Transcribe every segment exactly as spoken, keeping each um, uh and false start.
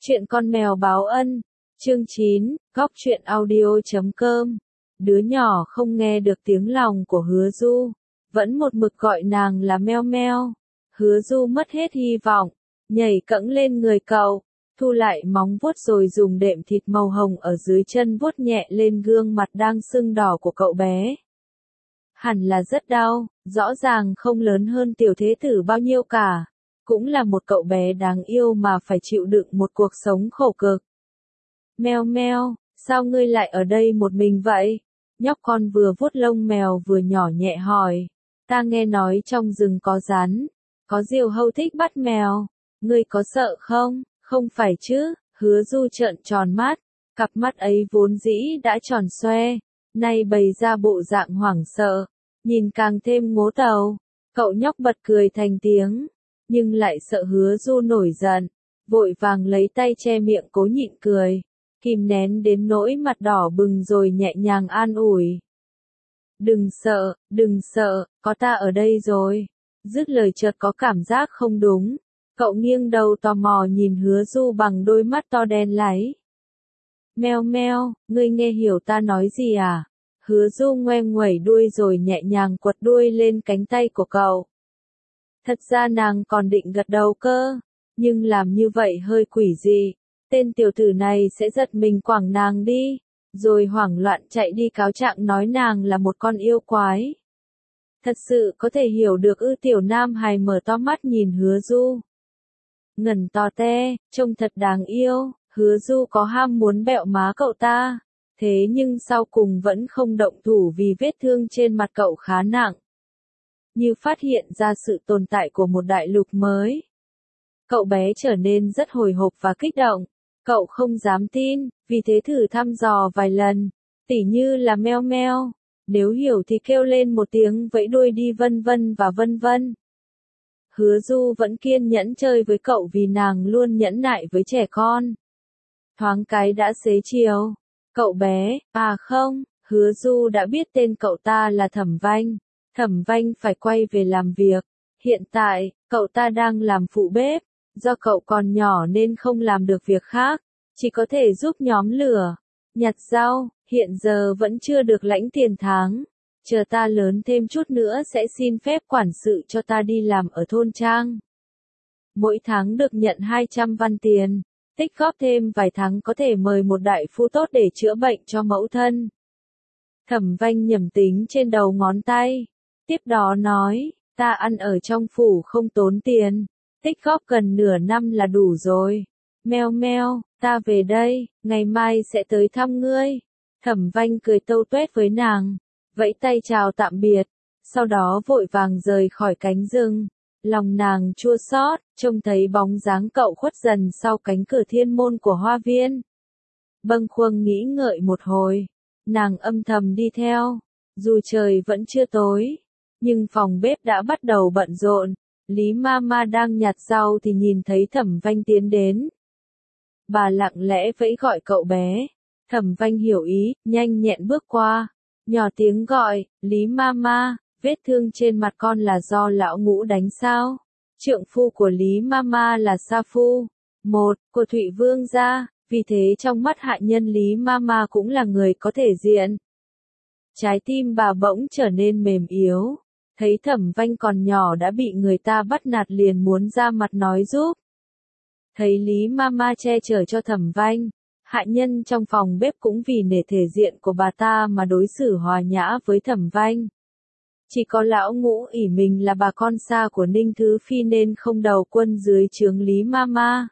Chuyện con mèo báo ân, chương chín, góc truyện audio.com. Đứa nhỏ không nghe được tiếng lòng của Hứa Du, vẫn một mực gọi nàng là meo meo. Hứa Du mất hết hy vọng, nhảy cẫng lên người cậu, thu lại móng vuốt rồi dùng đệm thịt màu hồng ở dưới chân vuốt nhẹ lên gương mặt đang sưng đỏ của cậu bé. Hẳn là rất đau, rõ ràng không lớn hơn tiểu thế tử bao nhiêu cả. Cũng là một cậu bé đáng yêu mà phải chịu đựng một cuộc sống khổ cực. Meo meo, sao ngươi lại ở đây một mình vậy? Nhóc con vừa vuốt lông mèo vừa nhỏ nhẹ hỏi. Ta nghe nói trong rừng có rắn, có diều hâu thích bắt mèo. Ngươi có sợ không? Không phải chứ? Hứa Du trợn tròn mắt, cặp mắt ấy vốn dĩ đã tròn xoe, nay bày ra bộ dạng hoảng sợ, nhìn càng thêm ngố tàu. Cậu nhóc bật cười thành tiếng, nhưng lại sợ Hứa Du nổi giận, vội vàng lấy tay che miệng cố nhịn cười, kìm nén đến nỗi mặt đỏ bừng rồi nhẹ nhàng an ủi. Đừng sợ, đừng sợ, có ta ở đây rồi. Dứt lời chợt có cảm giác không đúng, cậu nghiêng đầu tò mò nhìn Hứa Du bằng đôi mắt to đen láy. Meo meo, ngươi nghe hiểu ta nói gì à? Hứa Du ngoe nguẩy đuôi rồi nhẹ nhàng quật đuôi lên cánh tay của cậu. Thật ra nàng còn định gật đầu cơ, nhưng làm như vậy hơi quỷ dị, tên tiểu tử này sẽ giật mình quẳng nàng đi, rồi hoảng loạn chạy đi cáo trạng nói nàng là một con yêu quái. Thật sự có thể hiểu được ư? Tiểu nam hài mở to mắt nhìn Hứa Du. Ngẩn to te, trông thật đáng yêu. Hứa Du có ham muốn bẹo má cậu ta, thế nhưng sau cùng vẫn không động thủ vì vết thương trên mặt cậu khá nặng, như phát hiện ra sự tồn tại của một đại lục mới. Cậu bé trở nên rất hồi hộp và kích động, cậu không dám tin, vì thế thử thăm dò vài lần, tỉ như là meo meo, nếu hiểu thì kêu lên một tiếng vẫy đuôi đi vân vân và vân vân. Hứa Du vẫn kiên nhẫn chơi với cậu vì nàng luôn nhẫn nại với trẻ con. Thoáng cái đã xế chiều, cậu bé, à không, Hứa Du đã biết tên cậu ta là Thẩm Vanh. Thẩm Vanh phải quay về làm việc, hiện tại, cậu ta đang làm phụ bếp, do cậu còn nhỏ nên không làm được việc khác, chỉ có thể giúp nhóm lửa, nhặt rau, hiện giờ vẫn chưa được lãnh tiền tháng, chờ ta lớn thêm chút nữa sẽ xin phép quản sự cho ta đi làm ở thôn trang. Mỗi tháng được nhận hai trăm văn tiền, tích góp thêm vài tháng có thể mời một đại phu tốt để chữa bệnh cho mẫu thân. Thẩm Vanh nhẩm tính trên đầu ngón tay. Tiếp đó nói, ta ăn ở trong phủ không tốn tiền, tích góp gần nửa năm là đủ rồi. Meo meo, ta về đây, ngày mai sẽ tới thăm ngươi. Thẩm Vanh cười tâu tuét với nàng, vẫy tay chào tạm biệt, sau đó vội vàng rời khỏi cánh rừng. Lòng nàng chua xót, trông thấy bóng dáng cậu khuất dần sau cánh cửa thiên môn của hoa viên. Bâng khuâng nghĩ ngợi một hồi, nàng âm thầm đi theo, dù trời vẫn chưa tối. Nhưng phòng bếp đã bắt đầu bận rộn, Lý Mama đang nhặt rau thì nhìn thấy Thẩm Vanh tiến đến. Bà lặng lẽ vẫy gọi cậu bé, Thẩm Vanh hiểu ý, nhanh nhẹn bước qua, nhỏ tiếng gọi, Lý Mama, vết thương trên mặt con là do lão Ngũ đánh sao? Trượng phu của Lý Mama là Sa Phu, một, của Thụy Vương gia, vì thế trong mắt hạ nhân Lý Mama cũng là người có thể diện. Trái tim bà bỗng trở nên mềm yếu. Thấy Thẩm Vanh còn nhỏ đã bị người ta bắt nạt liền muốn ra mặt nói giúp. Thấy Lý Mama che chở cho Thẩm Vanh, hạ nhân trong phòng bếp cũng vì nể thể diện của bà ta mà đối xử hòa nhã với Thẩm Vanh. Chỉ có lão Ngũ ỷ mình là bà con xa của Ninh Thứ Phi nên không đầu quân dưới trướng Lý Mama.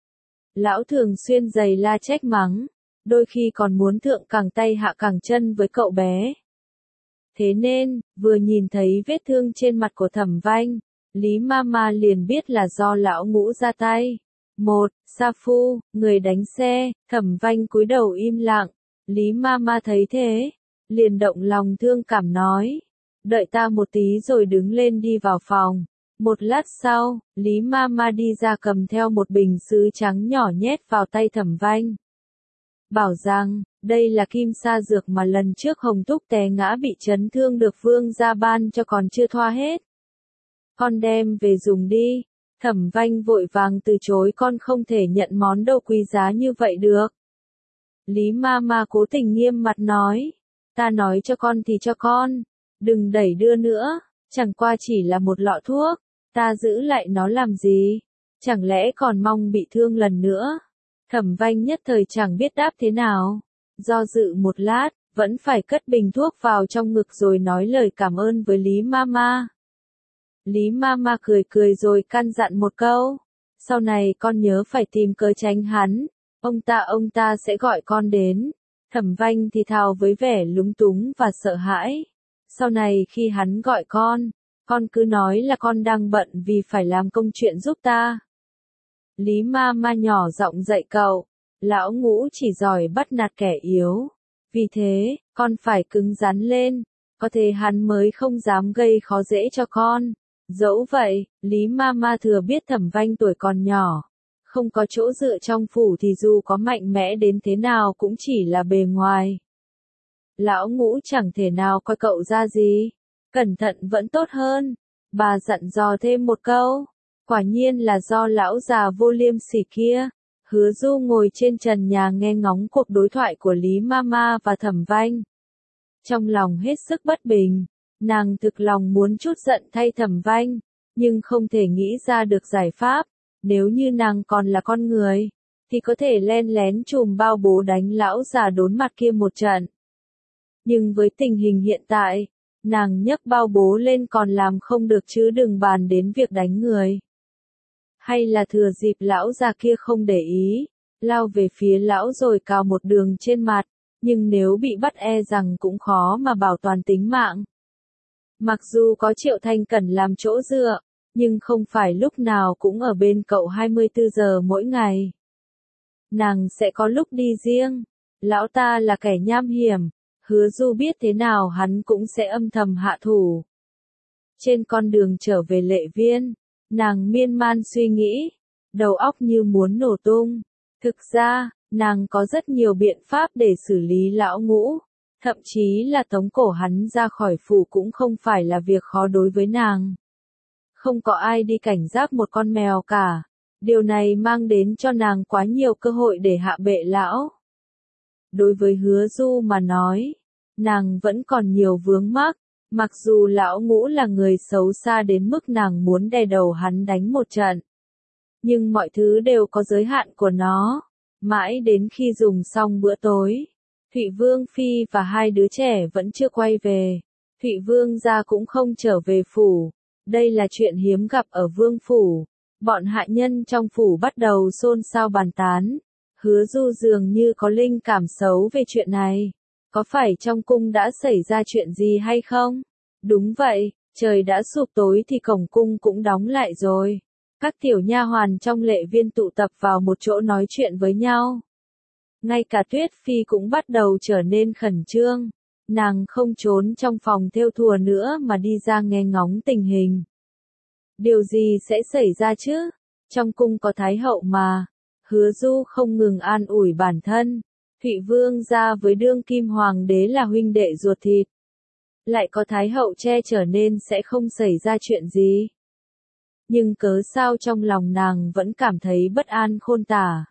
Lão thường xuyên giày la trách mắng, đôi khi còn muốn thượng cẳng tay hạ cẳng chân với cậu bé. Thế nên, vừa nhìn thấy vết thương trên mặt của Thẩm Vanh, Lý Mama liền biết là do lão Ngũ ra tay. Một, Sa Phu, người đánh xe. Thẩm Vanh cúi đầu im lặng, Lý Mama thấy thế, liền động lòng thương cảm nói, đợi ta một tí rồi đứng lên đi vào phòng. Một lát sau, Lý Mama đi ra cầm theo một bình sứ trắng nhỏ nhét vào tay Thẩm Vanh. Bảo rằng, đây là kim sa dược mà lần trước Hồng Thúc té ngã bị chấn thương được vương gia ban cho còn chưa thoa hết. Con đem về dùng đi. Thẩm Vanh vội vàng từ chối, con không thể nhận món đồ quý giá như vậy được. Lý ma ma cố tình nghiêm mặt nói, ta nói cho con thì cho con, đừng đẩy đưa nữa, chẳng qua chỉ là một lọ thuốc, ta giữ lại nó làm gì, chẳng lẽ còn mong bị thương lần nữa. Thẩm Vanh nhất thời chẳng biết đáp thế nào, do dự một lát, vẫn phải cất bình thuốc vào trong ngực rồi nói lời cảm ơn với Lý Mama. Lý Mama cười cười rồi căn dặn một câu, sau này con nhớ phải tìm cớ tránh hắn, ông ta ông ta sẽ gọi con đến. Thẩm Vanh thì thào với vẻ lúng túng và sợ hãi, sau này khi hắn gọi con, con cứ nói là con đang bận vì phải làm công chuyện giúp ta. Lý Mama nhỏ giọng dạy cậu, lão Ngũ chỉ giỏi bắt nạt kẻ yếu, vì thế, con phải cứng rắn lên, có thế hắn mới không dám gây khó dễ cho con. Dẫu vậy, Lý Mama thừa biết Thẩm Vanh tuổi còn nhỏ, không có chỗ dựa trong phủ thì dù có mạnh mẽ đến thế nào cũng chỉ là bề ngoài. Lão Ngũ chẳng thể nào coi cậu ra gì, cẩn thận vẫn tốt hơn. Bà dặn dò thêm một câu, quả nhiên là do lão già vô liêm sỉ kia. Hứa Du ngồi trên trần nhà nghe ngóng cuộc đối thoại của Lý Mama và Thẩm Vanh. Trong lòng hết sức bất bình, nàng thực lòng muốn trút giận thay Thẩm Vanh, nhưng không thể nghĩ ra được giải pháp. Nếu như nàng còn là con người, thì có thể len lén chùm bao bố đánh lão già đốn mặt kia một trận. Nhưng với tình hình hiện tại, nàng nhấc bao bố lên còn làm không được chứ đừng bàn đến việc đánh người. Hay là thừa dịp lão già kia không để ý, lao về phía lão rồi cào một đường trên mặt, nhưng nếu bị bắt e rằng cũng khó mà bảo toàn tính mạng. Mặc dù có Triệu Thanh Cẩn làm chỗ dựa, nhưng không phải lúc nào cũng ở bên cậu hai mươi tư giờ mỗi ngày. Nàng sẽ có lúc đi riêng, lão ta là kẻ nham hiểm, Hứa Du biết thế nào hắn cũng sẽ âm thầm hạ thủ. Trên con đường trở về Lệ Viên, nàng miên man suy nghĩ, đầu óc như muốn nổ tung. Thực ra, nàng có rất nhiều biện pháp để xử lý lão Ngũ, thậm chí là tống cổ hắn ra khỏi phủ cũng không phải là việc khó đối với nàng. Không có ai đi cảnh giác một con mèo cả, điều này mang đến cho nàng quá nhiều cơ hội để hạ bệ lão. Đối với Hứa Du mà nói, nàng vẫn còn nhiều vướng mắc, mặc dù lão Ngũ là người xấu xa đến mức nàng muốn đè đầu hắn đánh một trận. Nhưng mọi thứ đều có giới hạn của nó. Mãi đến khi dùng xong bữa tối, Thụy Vương Phi và hai đứa trẻ vẫn chưa quay về. Thụy Vương gia cũng không trở về phủ. Đây là chuyện hiếm gặp ở vương phủ. Bọn hạ nhân trong phủ bắt đầu xôn xao bàn tán. Hứa Du dường như có linh cảm xấu về chuyện này. Có phải trong cung đã xảy ra chuyện gì hay không? Đúng vậy, trời đã sụp tối thì cổng cung cũng đóng lại rồi. Các tiểu nha hoàn trong Lệ Viên tụ tập vào một chỗ nói chuyện với nhau. Ngay cả Tuyết Phi cũng bắt đầu trở nên khẩn trương. Nàng không trốn trong phòng thêu thùa nữa mà đi ra nghe ngóng tình hình. Điều gì sẽ xảy ra chứ? Trong cung có Thái hậu mà. Hứa Du không ngừng an ủi bản thân. Thụy Vương gia với đương kim hoàng đế là huynh đệ ruột thịt. Lại có Thái hậu che chở nên sẽ không xảy ra chuyện gì. Nhưng cớ sao trong lòng nàng vẫn cảm thấy bất an khôn tả.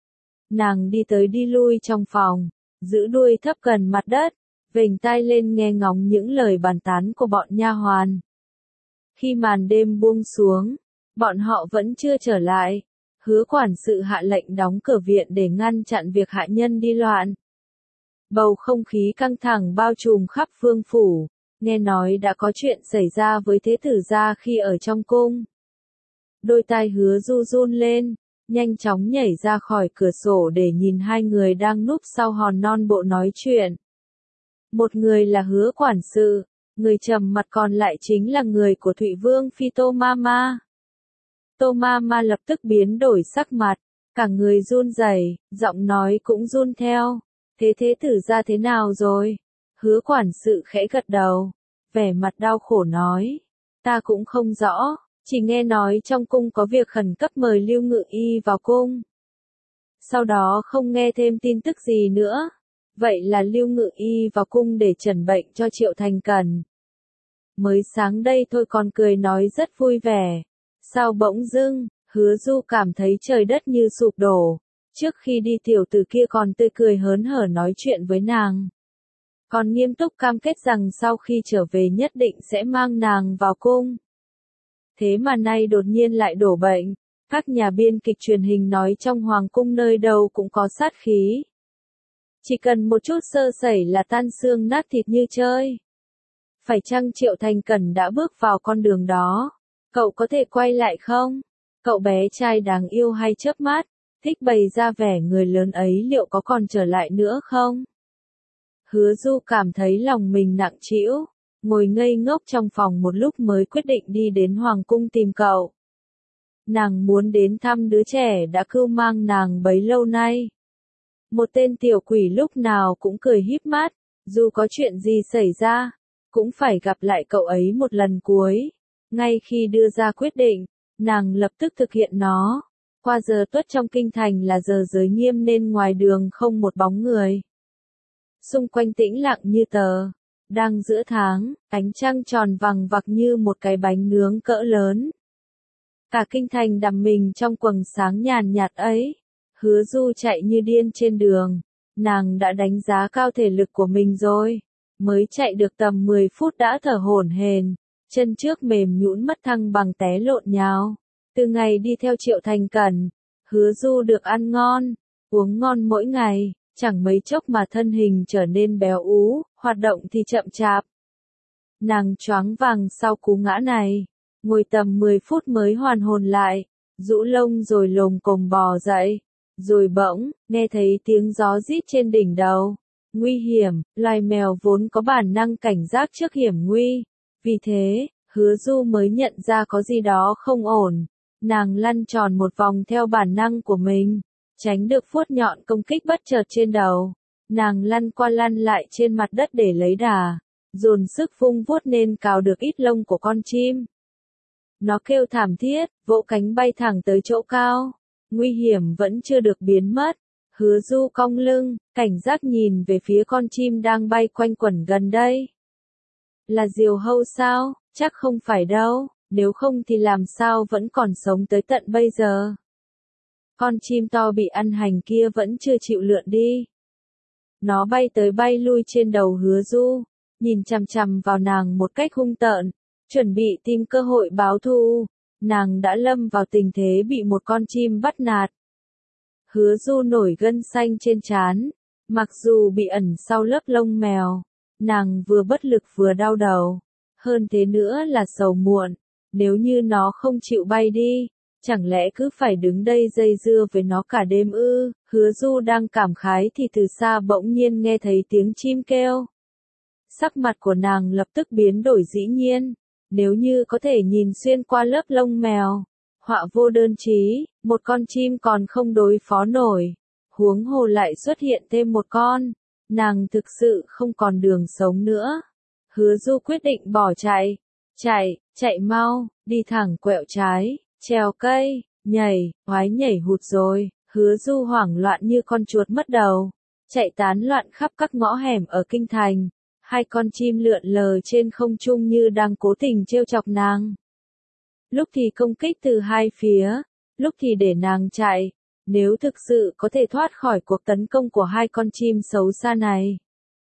Nàng đi tới đi lui trong phòng, giữ đuôi thấp gần mặt đất, vểnh tai lên nghe ngóng những lời bàn tán của bọn nha hoàn. Khi màn đêm buông xuống, bọn họ vẫn chưa trở lại. Hứa quản sự hạ lệnh đóng cửa viện để ngăn chặn việc hạ nhân đi loạn. Bầu không khí căng thẳng bao trùm khắp vương phủ, nghe nói đã có chuyện xảy ra với thế tử gia khi ở trong cung. Đôi tai Hứa Du run lên, nhanh chóng nhảy ra khỏi cửa sổ để nhìn hai người đang núp sau hòn non bộ nói chuyện. Một người là Hứa quản sự, người trầm mặt còn lại chính là người của Thụy Vương Phi Tô Mama. Tô Mama lập tức biến đổi sắc mặt, cả người run rẩy, giọng nói cũng run theo. Thế thế tử gia thế nào rồi? Hứa quản sự khẽ gật đầu, vẻ mặt đau khổ nói. Ta cũng không rõ, chỉ nghe nói trong cung có việc khẩn cấp mời Lưu Ngự Y vào cung. Sau đó không nghe thêm tin tức gì nữa. Vậy là Lưu Ngự Y vào cung để trần bệnh cho Triệu Thành Cẩn. Mới sáng đây thôi còn cười nói rất vui vẻ. Sao bỗng dưng, Hứa Du cảm thấy trời đất như sụp đổ. Trước khi đi tiểu tử kia còn tươi cười hớn hở nói chuyện với nàng. Còn nghiêm túc cam kết rằng sau khi trở về nhất định sẽ mang nàng vào cung. Thế mà nay đột nhiên lại đổ bệnh. Các nhà biên kịch truyền hình nói trong hoàng cung nơi đâu cũng có sát khí. Chỉ cần một chút sơ sẩy là tan xương nát thịt như chơi. Phải chăng Triệu Thành Cẩn đã bước vào con đường đó? Cậu có thể quay lại không? Cậu bé trai đáng yêu hay chớp mắt, thích bày ra vẻ người lớn ấy liệu có còn trở lại nữa không? Hứa Du cảm thấy lòng mình nặng trĩu, ngồi ngây ngốc trong phòng một lúc mới quyết định đi đến hoàng cung tìm cậu. Nàng muốn đến thăm đứa trẻ đã cưu mang nàng bấy lâu nay. Một tên tiểu quỷ lúc nào cũng cười híp mắt, dù có chuyện gì xảy ra, cũng phải gặp lại cậu ấy một lần cuối. Ngay khi đưa ra quyết định, nàng lập tức thực hiện nó. Qua giờ tuất trong kinh thành là giờ giới nghiêm nên ngoài đường không một bóng người. Xung quanh tĩnh lặng như tờ. Đang giữa tháng, ánh trăng tròn vằng vặc như một cái bánh nướng cỡ lớn. Cả kinh thành đắm mình trong quầng sáng nhàn nhạt ấy. Hứa Du chạy như điên trên đường. Nàng đã đánh giá cao thể lực của mình rồi. Mới chạy được tầm mười phút đã thở hổn hển, chân trước mềm nhũn mất thăng bằng té lộn nhào. Từ ngày đi theo Triệu Thành Cẩn, Hứa Du được ăn ngon, uống ngon mỗi ngày, chẳng mấy chốc mà thân hình trở nên béo ú, hoạt động thì chậm chạp. Nàng choáng váng sau cú ngã này, ngồi tầm mười phút mới hoàn hồn lại, rũ lông rồi lồm cồm bò dậy, rồi bỗng, nghe thấy tiếng gió rít trên đỉnh đầu. Nguy hiểm, loài mèo vốn có bản năng cảnh giác trước hiểm nguy. Vì thế, Hứa Du mới nhận ra có gì đó không ổn. Nàng lăn tròn một vòng theo bản năng của mình, tránh được vuốt nhọn công kích bất chợt trên đầu. Nàng lăn qua lăn lại trên mặt đất để lấy đà, dồn sức vung vuốt nên cào được ít lông của con chim. Nó kêu thảm thiết, vỗ cánh bay thẳng tới chỗ cao. Nguy hiểm vẫn chưa được biến mất. Hứa Du cong lưng, cảnh giác nhìn về phía con chim đang bay quanh quẩn gần đây. Là diều hâu sao? Chắc không phải đâu, nếu không thì làm sao vẫn còn sống tới tận bây giờ. Con chim to bị ăn hành kia vẫn chưa chịu lượn đi. Nó bay tới bay lui trên đầu Hứa Du, nhìn chằm chằm vào nàng một cách hung tợn, chuẩn bị tìm cơ hội báo thù. Nàng đã lâm vào tình thế bị một con chim bắt nạt. Hứa Du nổi gân xanh trên trán, mặc dù bị ẩn sau lớp lông mèo, nàng vừa bất lực vừa đau đầu, hơn thế nữa là sầu muộn, nếu như nó không chịu bay đi, chẳng lẽ cứ phải đứng đây dây dưa với nó cả đêm ư? Hứa Du đang cảm khái thì từ xa bỗng nhiên nghe thấy tiếng chim kêu. Sắc mặt của nàng lập tức biến đổi dĩ nhiên, nếu như có thể nhìn xuyên qua lớp lông mèo. Họa vô đơn chí, một con chim còn không đối phó nổi, huống hồ lại xuất hiện thêm một con, nàng thực sự không còn đường sống nữa. Hứa Du quyết định bỏ chạy, chạy, chạy mau, đi thẳng quẹo trái, trèo cây, nhảy, oái nhảy hụt rồi. Hứa Du hoảng loạn như con chuột mất đầu, chạy tán loạn khắp các ngõ hẻm ở kinh thành. Hai con chim lượn lờ trên không trung như đang cố tình trêu chọc nàng. Lúc thì công kích từ hai phía, lúc thì để nàng chạy, nếu thực sự có thể thoát khỏi cuộc tấn công của hai con chim xấu xa này.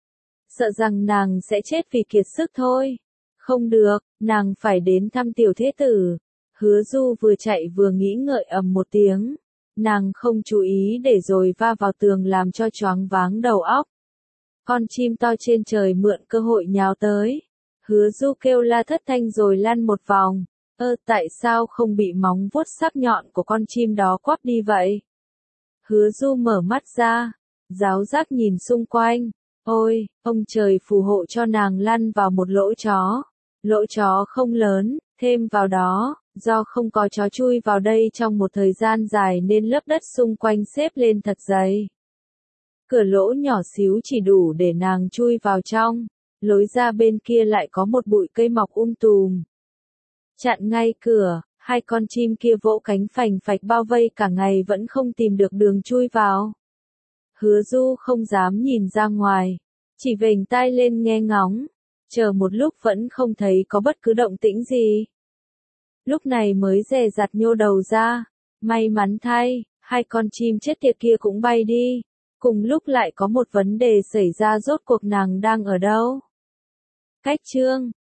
Sợ rằng nàng sẽ chết vì kiệt sức thôi. Không được, nàng phải đến thăm tiểu thế tử. Hứa Du vừa chạy vừa nghĩ ngợi ầm một tiếng. Nàng không chú ý để rồi va vào tường làm cho choáng váng đầu óc. Con chim to trên trời mượn cơ hội nhào tới. Hứa Du kêu la thất thanh rồi lăn một vòng. Ơ, tại sao không bị móng vuốt sắc nhọn của con chim đó quắp đi vậy? Hứa Du mở mắt ra, giáo giác nhìn xung quanh. Ôi, ông trời phù hộ cho nàng lăn vào một lỗ chó. Lỗ chó không lớn, thêm vào đó, do không có chó chui vào đây trong một thời gian dài nên lớp đất xung quanh xếp lên thật dày. Cửa lỗ nhỏ xíu chỉ đủ để nàng chui vào trong, lối ra bên kia lại có một bụi cây mọc um tùm. Chặn ngay cửa, hai con chim kia vỗ cánh phành phạch bao vây cả ngày vẫn không tìm được đường chui vào. Hứa Du không dám nhìn ra ngoài, chỉ vểnh tai lên nghe ngóng, chờ một lúc vẫn không thấy có bất cứ động tĩnh gì. lúc này mới dè dặt nhô đầu ra. May mắn thay, hai con chim chết tiệt kia cũng bay đi. Cùng lúc lại có một vấn đề xảy ra, rốt cuộc nàng đang ở đâu? Cách chương